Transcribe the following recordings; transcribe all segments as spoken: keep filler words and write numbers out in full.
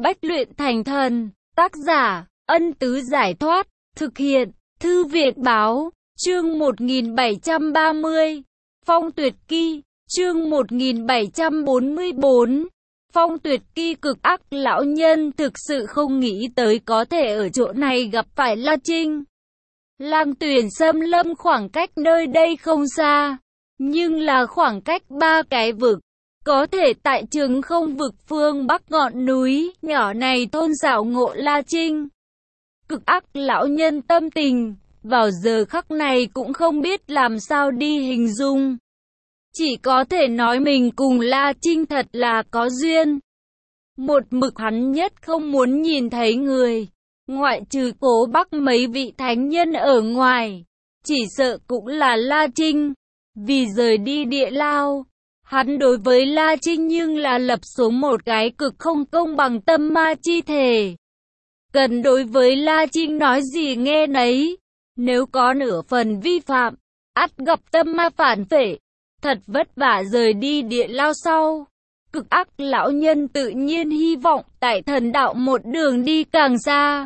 bách luyện thành thần. Tác giả, Ân Tứ Giải Thoát. Thực hiện, Thư Việt Báo. Chương một nghìn bảy trăm ba mươi. Phong Tuyệt Kỳ. Chương một nghìn bảy trăm bốn mươi tư. Phong Tuyệt Kỳ. Cực ác lão nhân thực sự không nghĩ tới có thể ở chỗ này gặp phải La Trinh. Lam Tuyển Xâm Lâm khoảng cách nơi đây không xa, nhưng là khoảng cách ba cái vực. Có thể tại Trường Không vực phương bắc ngọn núi nhỏ này thôn dạo ngộ La Trinh. Cực ác lão nhân tâm tình, vào giờ khắc này cũng không biết làm sao đi hình dung. Chỉ có thể nói mình cùng La Trinh thật là có duyên. Một mực hắn nhất không muốn nhìn thấy người, ngoại trừ Cố Bắc mấy vị thánh nhân ở ngoài, chỉ sợ cũng là La Trinh. Vì rời đi địa lao, hắn đối với La Trinh nhưng là lập xuống một cái cực không công bằng tâm ma chi thể. Cần đối với La Trinh nói gì nghe nấy, nếu có nửa phần vi phạm, ắt gặp tâm ma phản phệ. Thật vất vả rời đi địa lao sau, cực ác lão nhân tự nhiên hy vọng tại thần đạo một đường đi càng xa.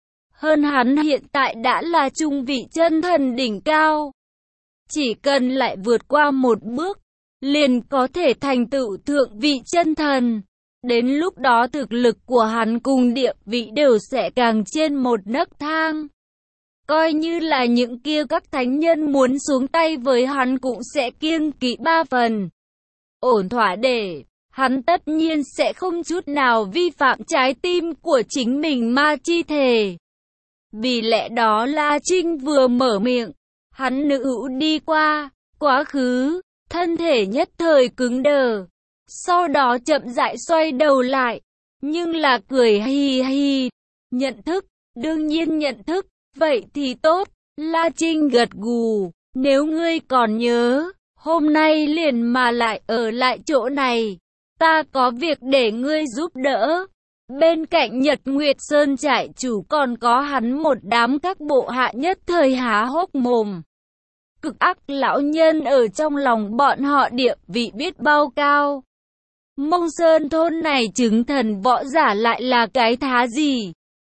Hơn hắn hiện tại đã là trung vị chân thần đỉnh cao. Chỉ cần lại vượt qua một bước, liền có thể thành tựu thượng vị chân thần. Đến lúc đó thực lực của hắn cùng địa vị đều sẽ càng trên một nấc thang. Coi như là những kia các thánh nhân muốn xuống tay với hắn cũng sẽ kiêng kỵ ba phần. Ổn thỏa để, hắn tất nhiên sẽ không chút nào vi phạm trái tim của chính mình ma chi thể. Vì lẽ đó La Trinh vừa mở miệng, hắn nữ hữu đi qua, quá khứ, thân thể nhất thời cứng đờ. Sau đó chậm rãi xoay đầu lại, nhưng là cười hi hi. Nhận thức, đương nhiên nhận thức, vậy thì tốt. La Trinh gật gù, nếu ngươi còn nhớ, hôm nay liền mà lại ở lại chỗ này, ta có việc để ngươi giúp đỡ. Bên cạnh Nhật Nguyệt Sơn trại chủ còn có hắn một đám các bộ hạ nhất thời há hốc mồm. Cực ác lão nhân ở trong lòng bọn họ địa vị biết bao cao. Mông Sơn thôn này chứng thần võ giả lại là cái thá gì?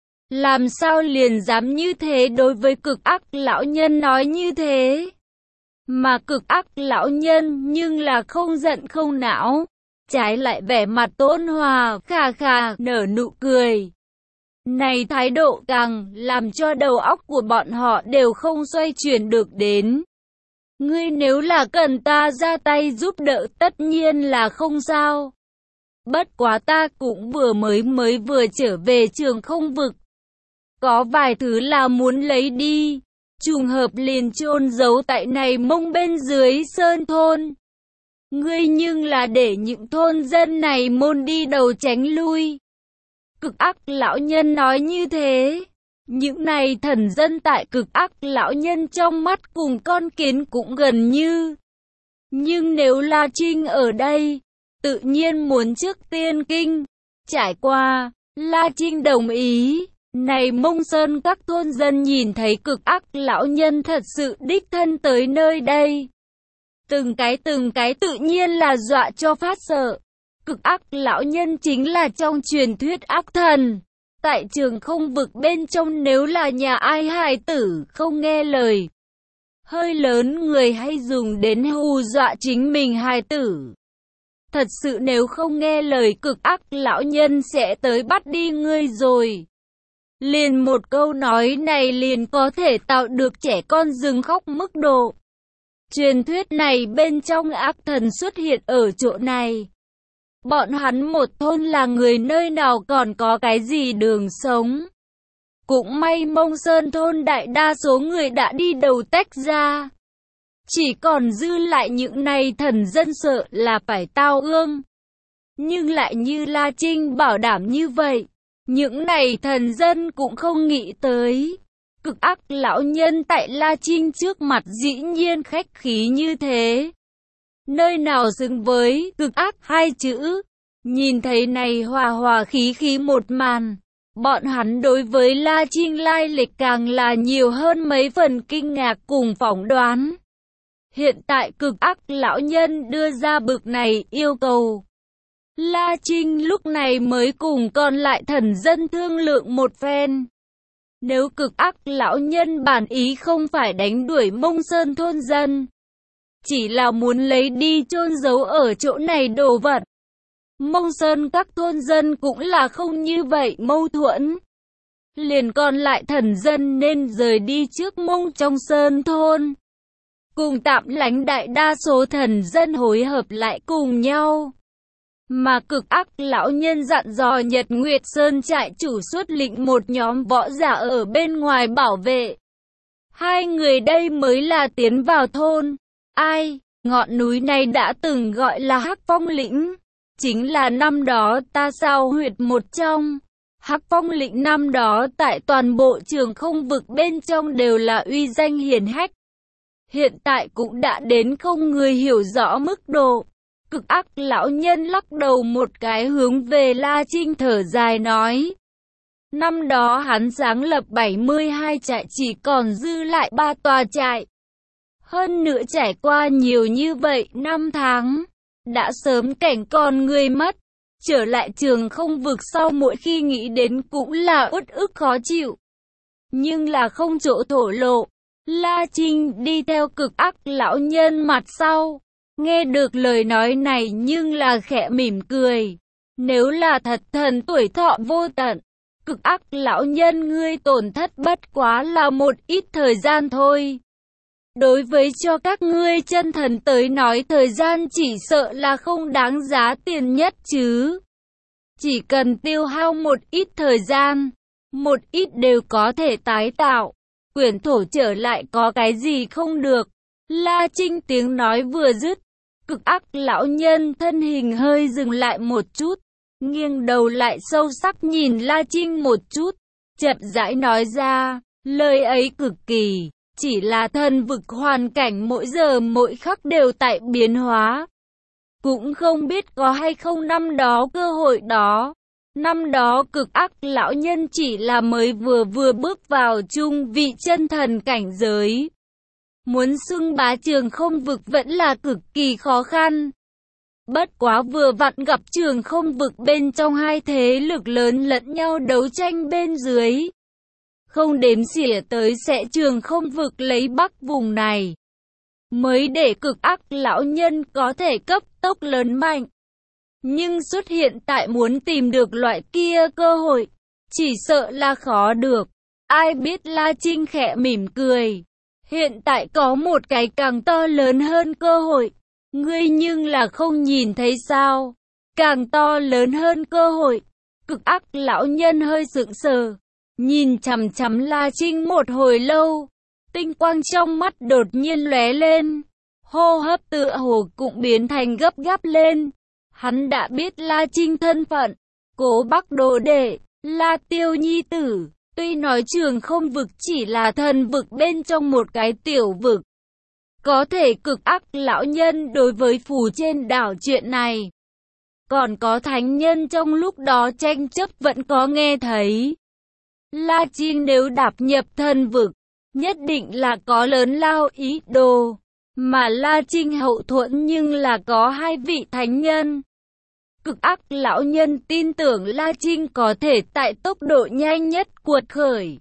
Làm sao liền dám như thế đối với cực ác lão nhân nói như thế? Mà cực ác lão nhân nhưng là không giận không não, trái lại vẻ mặt tôn hòa, khà khà, nở nụ cười. Này thái độ càng làm cho đầu óc của bọn họ đều không xoay chuyển được đến. Ngươi nếu là cần ta ra tay giúp đỡ tất nhiên là không sao. Bất quá ta cũng vừa mới mới vừa trở về Trường Không vực. Có vài thứ là muốn lấy đi, trùng hợp liền chôn giấu tại này Mông bên dưới sơn thôn. Ngươi nhưng là để những thôn dân này môn đi đầu tránh lui. Cực ác lão nhân nói như thế. Những này thần dân tại cực ác lão nhân trong mắt cùng con kiến cũng gần như. Nhưng nếu La Trinh ở đây, tự nhiên muốn trước tiên kinh. Trải qua, La Trinh đồng ý. Này Mông Sơn các thôn dân nhìn thấy cực ác lão nhân thật sự đích thân tới nơi đây. Từng cái từng cái tự nhiên là dọa cho phát sợ. Cực ác lão nhân chính là trong truyền thuyết ác thần. Tại Trường Không vực bên trong nếu là nhà ai hài tử không nghe lời, hơi lớn người hay dùng đến hù dọa chính mình hài tử. Thật sự nếu không nghe lời cực ác lão nhân sẽ tới bắt đi ngươi rồi. Liền một câu nói này liền có thể tạo được trẻ con dừng khóc mức độ. Truyền thuyết này bên trong ác thần xuất hiện ở chỗ này. Bọn hắn một thôn là người nơi nào còn có cái gì đường sống. Cũng may Mông Sơn thôn đại đa số người đã đi đầu tách ra. Chỉ còn dư lại những này thần dân sợ là phải tao ương. Nhưng lại như La Trinh bảo đảm như vậy, những này thần dân cũng không nghĩ tới. Cực ác lão nhân tại La Trinh trước mặt dĩ nhiên khách khí như thế. Nơi nào xứng với cực ác hai chữ. Nhìn thấy này hòa hòa khí khí một màn, bọn hắn đối với La Trinh lai lịch càng là nhiều hơn mấy phần kinh ngạc cùng phỏng đoán. Hiện tại cực ác lão nhân đưa ra bực này yêu cầu, La Trinh lúc này mới cùng còn lại thần dân thương lượng một phen. Nếu cực ác lão nhân bản ý không phải đánh đuổi Mông Sơn thôn dân, chỉ là muốn lấy đi chôn giấu ở chỗ này đồ vật, Mông Sơn các thôn dân cũng là không như vậy mâu thuẫn. Liền còn lại thần dân nên rời đi trước Mông trong Sơn thôn, cùng tạm lánh đại đa số thần dân hối hợp lại cùng nhau. Mà cực ác lão nhân dặn dò Nhật Nguyệt Sơn trại chủ xuất lĩnh một nhóm võ giả ở bên ngoài bảo vệ. Hai người đây mới là tiến vào thôn. Ai, ngọn núi này đã từng gọi là Hắc Phong Lĩnh, chính là năm đó ta sao huyệt một trong. Hắc Phong Lĩnh năm đó tại toàn bộ trường không vực bên trong đều là uy danh hiển hách. Hiện tại cũng đã đến không người hiểu rõ mức độ. Cực ác lão nhân lắc đầu một cái hướng về La Trinh thở dài nói. Năm đó hắn sáng lập bảy mươi hai trại chỉ còn dư lại ba tòa trại. Hơn nữa trải qua nhiều như vậy năm tháng, đã sớm cảnh con người mất. Trở lại trường không vực sau mỗi khi nghĩ đến cũng là uất ức khó chịu. Nhưng là không chỗ thổ lộ. La Trinh đi theo cực ác lão nhân mặt sau. Nghe được lời nói này nhưng là khẽ mỉm cười. Nếu là thật thần tuổi thọ vô tận, cực ác lão nhân ngươi tổn thất bất quá là một ít thời gian thôi. Đối với cho các ngươi chân thần tới nói thời gian chỉ sợ là không đáng giá tiền nhất chứ. Chỉ cần tiêu hao một ít thời gian, một ít đều có thể tái tạo. Quyển thổ trở lại có cái gì không được. La Trinh tiếng nói vừa dứt, cực ác lão nhân thân hình hơi dừng lại một chút, nghiêng đầu lại sâu sắc nhìn La Trinh một chút, chậm rãi nói ra, lời ấy cực kỳ, chỉ là thần vực hoàn cảnh mỗi giờ mỗi khắc đều tại biến hóa. Cũng không biết có hay không năm đó cơ hội đó. Năm đó cực ác lão nhân chỉ là mới vừa vừa bước vào trung vị chân thần cảnh giới. Muốn xưng bá trường không vực vẫn là cực kỳ khó khăn. Bất quá vừa vặn gặp trường không vực bên trong hai thế lực lớn lẫn nhau đấu tranh bên dưới. Không đếm xỉa tới sẽ trường không vực lấy bắc vùng này. Mới để cực ác lão nhân có thể cấp tốc lớn mạnh. Nhưng xuất hiện tại muốn tìm được loại kia cơ hội, chỉ sợ là khó được. Ai biết La Trinh khẽ mỉm cười. Hiện tại có một cái càng to lớn hơn cơ hội. Ngươi nhưng là không nhìn thấy sao? Càng to lớn hơn cơ hội. Cực ác lão nhân hơi sững sờ, nhìn chằm chằm La Trinh một hồi lâu. Tinh quang trong mắt đột nhiên lóe lên. Hô hấp tựa hồ cũng biến thành gấp gáp lên. Hắn đã biết La Trinh thân phận. Cố Bắc đồ đệ, La Tiêu nhi tử. Tuy nói trường không vực chỉ là thần vực bên trong một cái tiểu vực. Có thể cực ác lão nhân đối với phù trên đảo chuyện này. Còn có thánh nhân trong lúc đó tranh chấp vẫn có nghe thấy. La Trinh nếu đạp nhập thần vực, nhất định là có lớn lao ý đồ. Mà La Trinh hậu thuẫn nhưng là có hai vị thánh nhân. Cực ác lão nhân tin tưởng La Trinh có thể tại tốc độ nhanh nhất cuột khởi.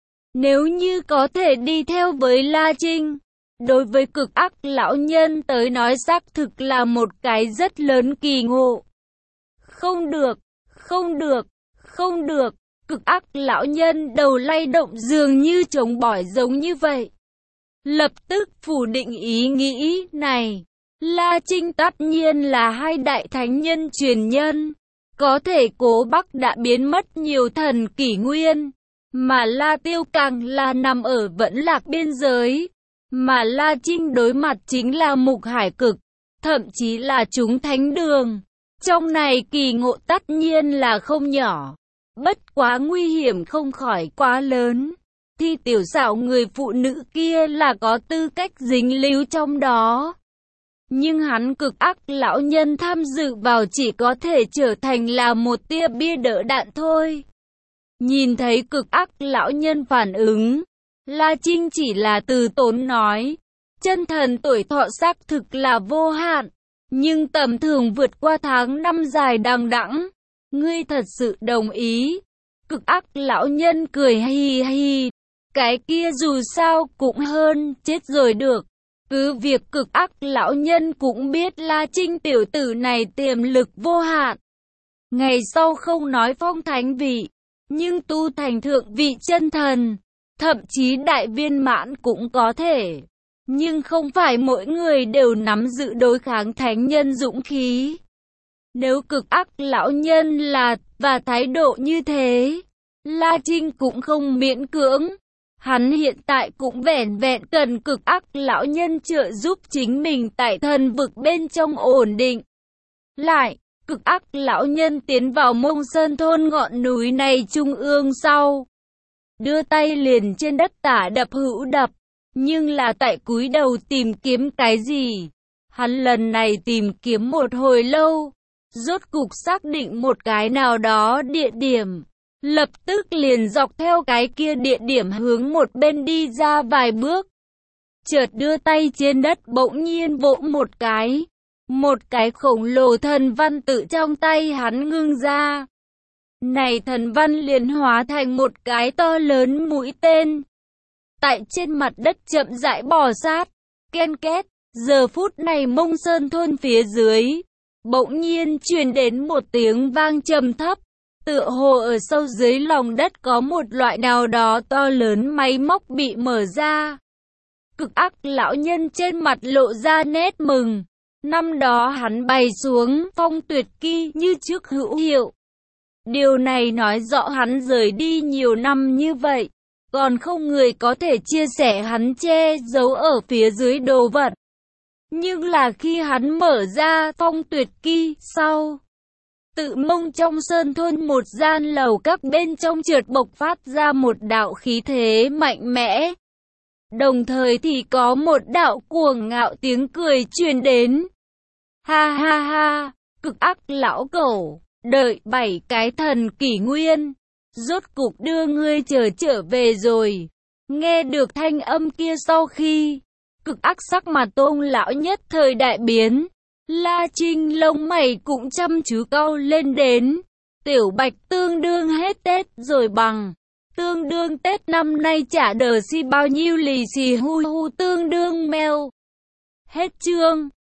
Nếu như có thể đi theo với La Trinh, đối với cực ác lão nhân tới nói xác thực là một cái rất lớn kỳ ngộ. Không được, không được, không được, cực ác lão nhân đầu lay động dường như trống bỏi giống như vậy. Lập tức phủ định ý nghĩ này. La Trinh tất nhiên là hai đại thánh nhân truyền nhân. Có thể Cố Bắc đã biến mất nhiều thần kỷ nguyên. Mà La Tiêu càng là nằm ở vẫn lạc biên giới. Mà La Trinh đối mặt chính là Mục Hải Cực. Thậm chí là chúng thánh đường. Trong này kỳ ngộ tất nhiên là không nhỏ. Bất quá nguy hiểm không khỏi quá lớn. Thì tiểu xảo người phụ nữ kia là có tư cách dính líu trong đó. Nhưng hắn cực ác lão nhân tham dự vào chỉ có thể trở thành là một tia bia đỡ đạn thôi. Nhìn thấy cực ác lão nhân phản ứng, La Trinh chỉ là từ tốn nói, chân thần tuổi thọ xác thực là vô hạn, nhưng tầm thường vượt qua tháng năm dài đằng đẵng. Ngươi thật sự đồng ý? Cực ác lão nhân cười hi hi. Cái kia dù sao cũng hơn chết rồi được. Cứ việc cực ác lão nhân cũng biết La Trinh tiểu tử này tiềm lực vô hạn. Ngày sau không nói phong thánh vị, nhưng tu thành thượng vị chân thần, thậm chí đại viên mãn cũng có thể. Nhưng không phải mỗi người đều nắm giữ đối kháng thánh nhân dũng khí. Nếu cực ác lão nhân là và thái độ như thế, La Trinh cũng không miễn cưỡng. Hắn hiện tại cũng vẻn vẹn cần cực ác lão nhân trợ giúp chính mình tại thần vực bên trong ổn định. Lại, cực ác lão nhân tiến vào Mông Sơn thôn ngọn núi này trung ương sau. Đưa tay liền trên đất tả đập hữu đập, nhưng là tại cúi đầu tìm kiếm cái gì. Hắn lần này tìm kiếm một hồi lâu, rốt cục xác định một cái nào đó địa điểm. Lập tức liền dọc theo cái kia địa điểm hướng một bên đi ra vài bước. Chợt đưa tay trên đất bỗng nhiên vỗ một cái. Một cái khổng lồ thần văn tự trong tay hắn ngưng ra. Này thần văn liền hóa thành một cái to lớn mũi tên. Tại trên mặt đất chậm rãi bò sát. Ken két, giờ phút này Mông Sơn thôn phía dưới. Bỗng nhiên truyền đến một tiếng vang trầm thấp. Tựa hồ ở sâu dưới lòng đất có một loại nào đó to lớn máy móc bị mở ra. Cực ác lão nhân trên mặt lộ ra nét mừng. Năm đó hắn bày xuống phong tuyệt kỳ như trước hữu hiệu. Điều này nói rõ hắn rời đi nhiều năm như vậy. Còn không người có thể chia sẻ hắn che giấu ở phía dưới đồ vật. Nhưng là khi hắn mở ra phong tuyệt kỳ sau. Tự Mông trong sơn thôn một gian lầu các bên trong chợt bộc phát ra một đạo khí thế mạnh mẽ. Đồng thời thì có một đạo cuồng ngạo tiếng cười truyền đến. Ha ha ha, cực ác lão cẩu, đợi bảy cái thần kỷ nguyên, rốt cục đưa ngươi trở trở về rồi. Nghe được thanh âm kia sau khi, cực ác sắc mặt Tôn lão nhất thời đại biến. La Trinh lông mày cũng chăm chú cau lên đến. Tiểu Bạch tương đương hết Tết rồi bằng. Tương đương Tết năm nay trả đờ si bao nhiêu lì xì hu hu tương đương mèo. Hết chương.